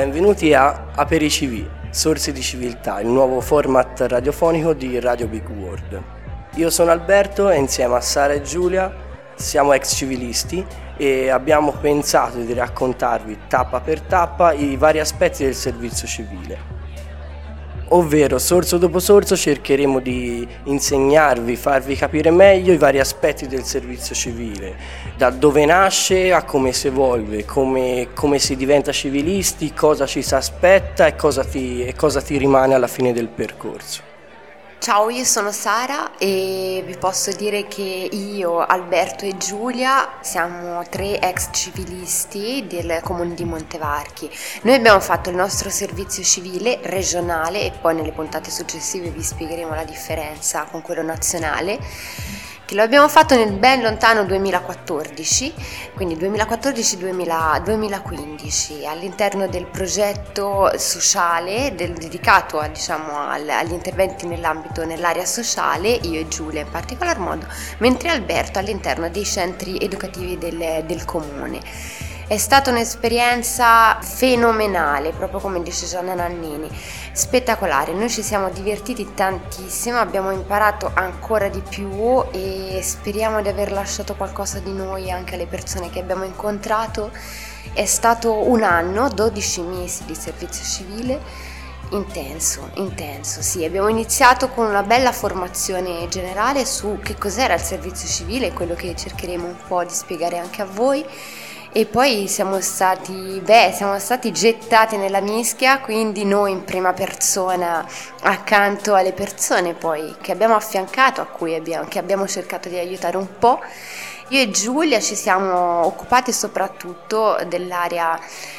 benvenuti a AperiCivi, Sorsi di Civiltà, il nuovo format radiofonico di Radio Big World. Io sono Alberto e insieme a Sara e Giulia siamo ex civilisti e abbiamo pensato di raccontarvi tappa per tappa i vari aspetti del servizio civile. Ovvero, sorso dopo sorso cercheremo di insegnarvi, farvi capire meglio i vari aspetti del servizio civile, da dove nasce a come si evolve, come si diventa civilisti, cosa ci si aspetta e cosa ti rimane alla fine del percorso. Ciao, io sono Sara e vi posso dire che io, Alberto e Giulia siamo 3 ex civilisti del comune di Montevarchi. Noi abbiamo fatto il nostro servizio civile regionale e poi nelle puntate successive vi spiegheremo la differenza con quello nazionale, che lo abbiamo fatto nel ben lontano 2014, quindi 2014-2015, all'interno del progetto sociale dedicato agli interventi nell'area sociale, io e Giulia in particolar modo, mentre Alberto all'interno dei centri educativi del comune. È stata un'esperienza fenomenale, proprio come dice Gianna Nannini, spettacolare. Noi ci siamo divertiti tantissimo, abbiamo imparato ancora di più e speriamo di aver lasciato qualcosa di noi anche alle persone che abbiamo incontrato. È stato un anno, 12 mesi di servizio civile, intenso, sì. Abbiamo iniziato con una bella formazione generale su che cos'era il servizio civile, quello che cercheremo un po' di spiegare anche a voi. E poi siamo stati gettati nella mischia, quindi noi in prima persona accanto alle persone poi che abbiamo affiancato, che abbiamo cercato di aiutare un po'. Io e Giulia ci siamo occupati soprattutto dell'area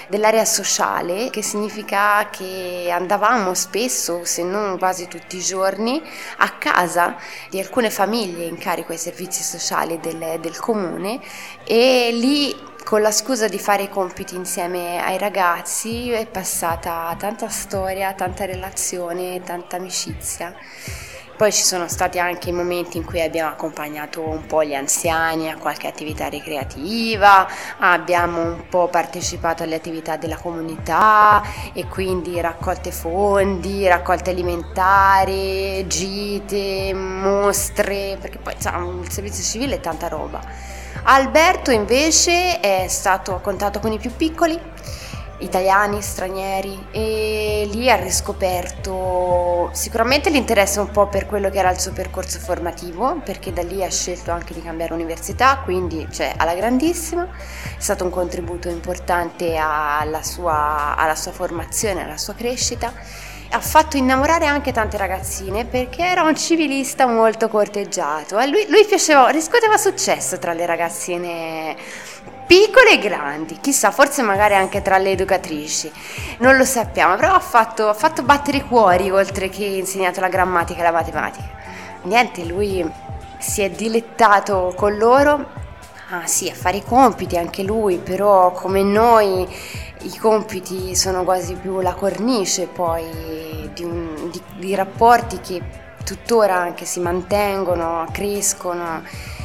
sociale, che significa che andavamo spesso, se non quasi tutti i giorni, a casa di alcune famiglie in carico ai servizi sociali del comune, e lì, con la scusa di fare i compiti insieme ai ragazzi, è passata tanta storia, tanta relazione, tanta amicizia. Poi ci sono stati anche i momenti in cui abbiamo accompagnato un po' gli anziani a qualche attività ricreativa, abbiamo un po' partecipato alle attività della comunità e quindi raccolte fondi, raccolte alimentari, gite, mostre, perché poi il servizio civile è tanta roba. Alberto invece è stato a contatto con i più piccoli, italiani, stranieri, e lì ha riscoperto sicuramente l'interesse un po' per quello che era il suo percorso formativo, perché da lì ha scelto anche di cambiare università, quindi alla grandissima. È stato un contributo importante alla sua formazione, alla sua crescita. Ha fatto innamorare anche tante ragazzine perché era un civilista molto corteggiato. Lui piaceva, riscuoteva successo tra le ragazzine piccole e grandi, chissà, forse magari anche tra le educatrici, non lo sappiamo, però ha fatto battere i cuori oltre che insegnato la grammatica e la matematica. Niente, lui si è dilettato con loro, a fare i compiti anche lui, però come noi i compiti sono quasi più la cornice poi di rapporti che tuttora anche si mantengono, crescono,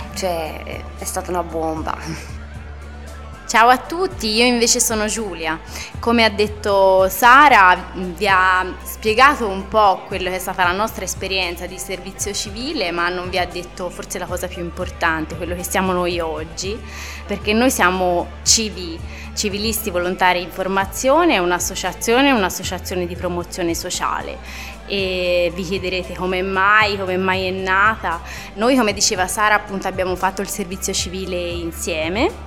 è stata una bomba. Ciao a tutti, io invece sono Giulia. Come ha detto Sara, vi ha spiegato un po' quello che è stata la nostra esperienza di servizio civile, ma non vi ha detto forse la cosa più importante, quello che siamo noi oggi, perché noi siamo Civilisti Volontari in Formazione, un'associazione di promozione sociale. E vi chiederete come mai è nata. Noi, come diceva Sara, appunto abbiamo fatto il servizio civile insieme.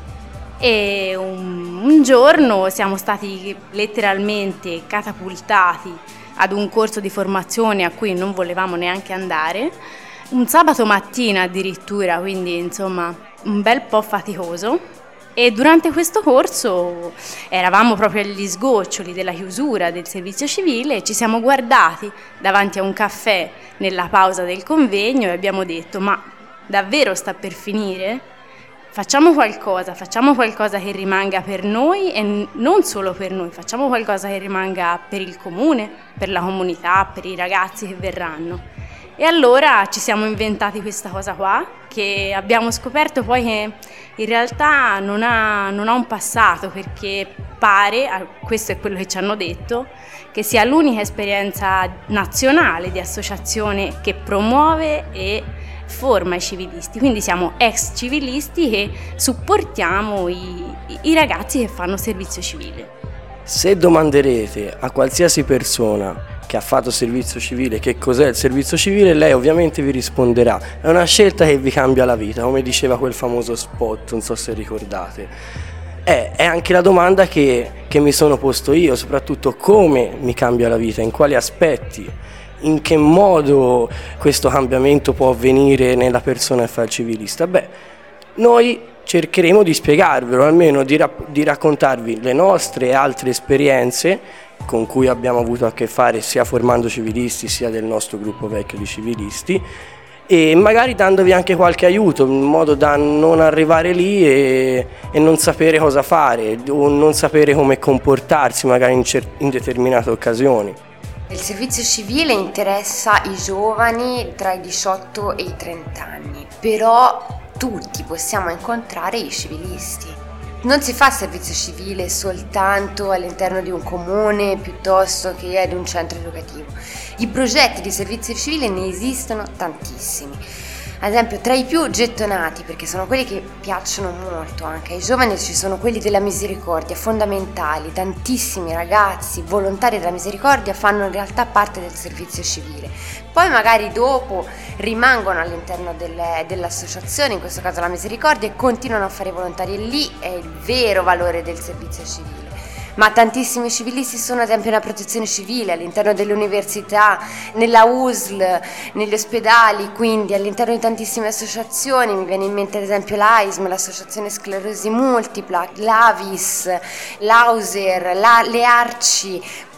E un giorno siamo stati letteralmente catapultati ad un corso di formazione a cui non volevamo neanche andare, un sabato mattina addirittura, quindi insomma un bel po' faticoso. E durante questo corso eravamo proprio agli sgoccioli della chiusura del servizio civile e ci siamo guardati davanti a un caffè nella pausa del convegno e abbiamo detto: ma davvero sta per finire? Facciamo qualcosa che rimanga per noi e non solo per noi, facciamo qualcosa che rimanga per il comune, per la comunità, per i ragazzi che verranno. E allora ci siamo inventati questa cosa qua, che abbiamo scoperto poi che in realtà non ha un passato, perché pare, questo è quello che ci hanno detto, che sia l'unica esperienza nazionale di associazione che promuove e forma i civilisti. Quindi siamo ex civilisti che supportiamo i ragazzi che fanno servizio civile. Se domanderete a qualsiasi persona che ha fatto servizio civile che cos'è il servizio civile, lei ovviamente vi risponderà: è una scelta che vi cambia la vita, come diceva quel famoso spot, non so se ricordate. È anche la domanda che mi sono posto io, soprattutto come mi cambia la vita, in quali aspetti, in che modo questo cambiamento può avvenire nella persona che fa il civilista. Noi cercheremo di spiegarvelo, almeno di raccontarvi le nostre e altre esperienze con cui abbiamo avuto a che fare sia formando civilisti sia del nostro gruppo vecchio di civilisti, e magari dandovi anche qualche aiuto in modo da non arrivare lì e non sapere cosa fare o non sapere come comportarsi magari in determinate occasioni. Il servizio civile interessa i giovani tra i 18 e i 30 anni, però tutti possiamo incontrare i civilisti. Non si fa servizio civile soltanto all'interno di un comune piuttosto che di un centro educativo. I progetti di servizio civile ne esistono tantissimi. Ad esempio, tra i più gettonati, perché sono quelli che piacciono molto anche ai giovani, ci sono quelli della misericordia, fondamentali. Tantissimi ragazzi volontari della misericordia fanno in realtà parte del servizio civile. Poi magari dopo rimangono all'interno dell'associazione, in questo caso la misericordia, e continuano a fare volontari, e lì è il vero valore del servizio civile. Ma tantissimi civilisti sono ad esempio nella protezione civile, all'interno delle università, nella USL, negli ospedali, quindi all'interno di tantissime associazioni. Mi viene in mente ad esempio l'AISM, l'associazione sclerosi multipla, l'AVIS, l'AUSER, le ARCI.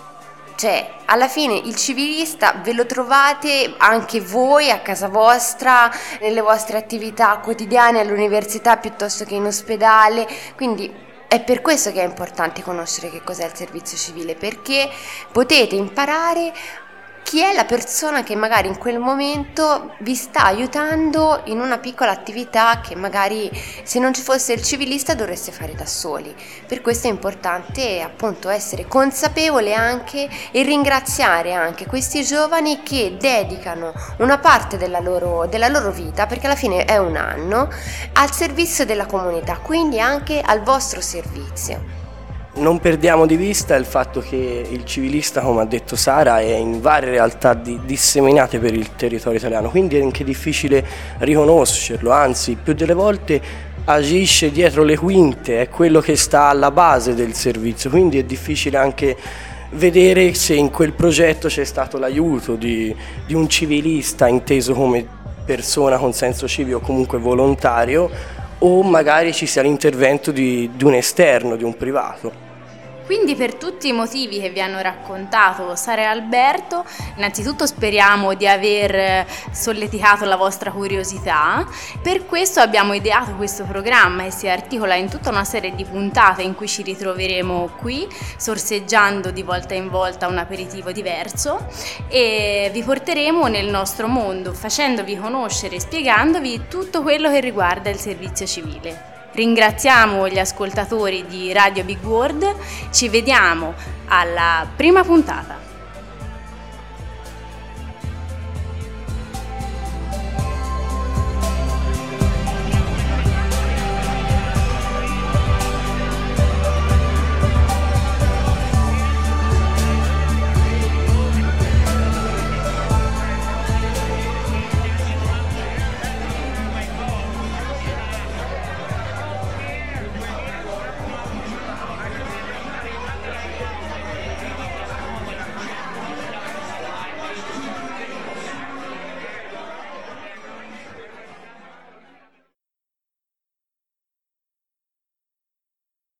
Cioè, alla fine il civilista ve lo trovate anche voi a casa vostra, nelle vostre attività quotidiane, all'università piuttosto che in ospedale, quindi è per questo che è importante conoscere che cos'è il servizio civile, perché potete imparare chi è la persona che magari in quel momento vi sta aiutando in una piccola attività che magari se non ci fosse il civilista dovreste fare da soli. Per questo è importante appunto essere consapevole anche e ringraziare anche questi giovani che dedicano una parte della loro vita, perché alla fine è un anno, al servizio della comunità, quindi anche al vostro servizio. Non perdiamo di vista il fatto che il civilista, come ha detto Sara, è in varie realtà disseminate per il territorio italiano, quindi è anche difficile riconoscerlo, anzi più delle volte agisce dietro le quinte, è quello che sta alla base del servizio, quindi è difficile anche vedere se in quel progetto c'è stato l'aiuto di un civilista inteso come persona con senso civico o comunque volontario, o magari ci sia l'intervento di un esterno, di un privato. Quindi per tutti i motivi che vi hanno raccontato Sara e Alberto, innanzitutto speriamo di aver solleticato la vostra curiosità. Per questo abbiamo ideato questo programma che si articola in tutta una serie di puntate in cui ci ritroveremo qui, sorseggiando di volta in volta un aperitivo diverso, e vi porteremo nel nostro mondo, facendovi conoscere e spiegandovi tutto quello che riguarda il servizio civile. Ringraziamo gli ascoltatori di Radio Big World, ci vediamo alla prima puntata.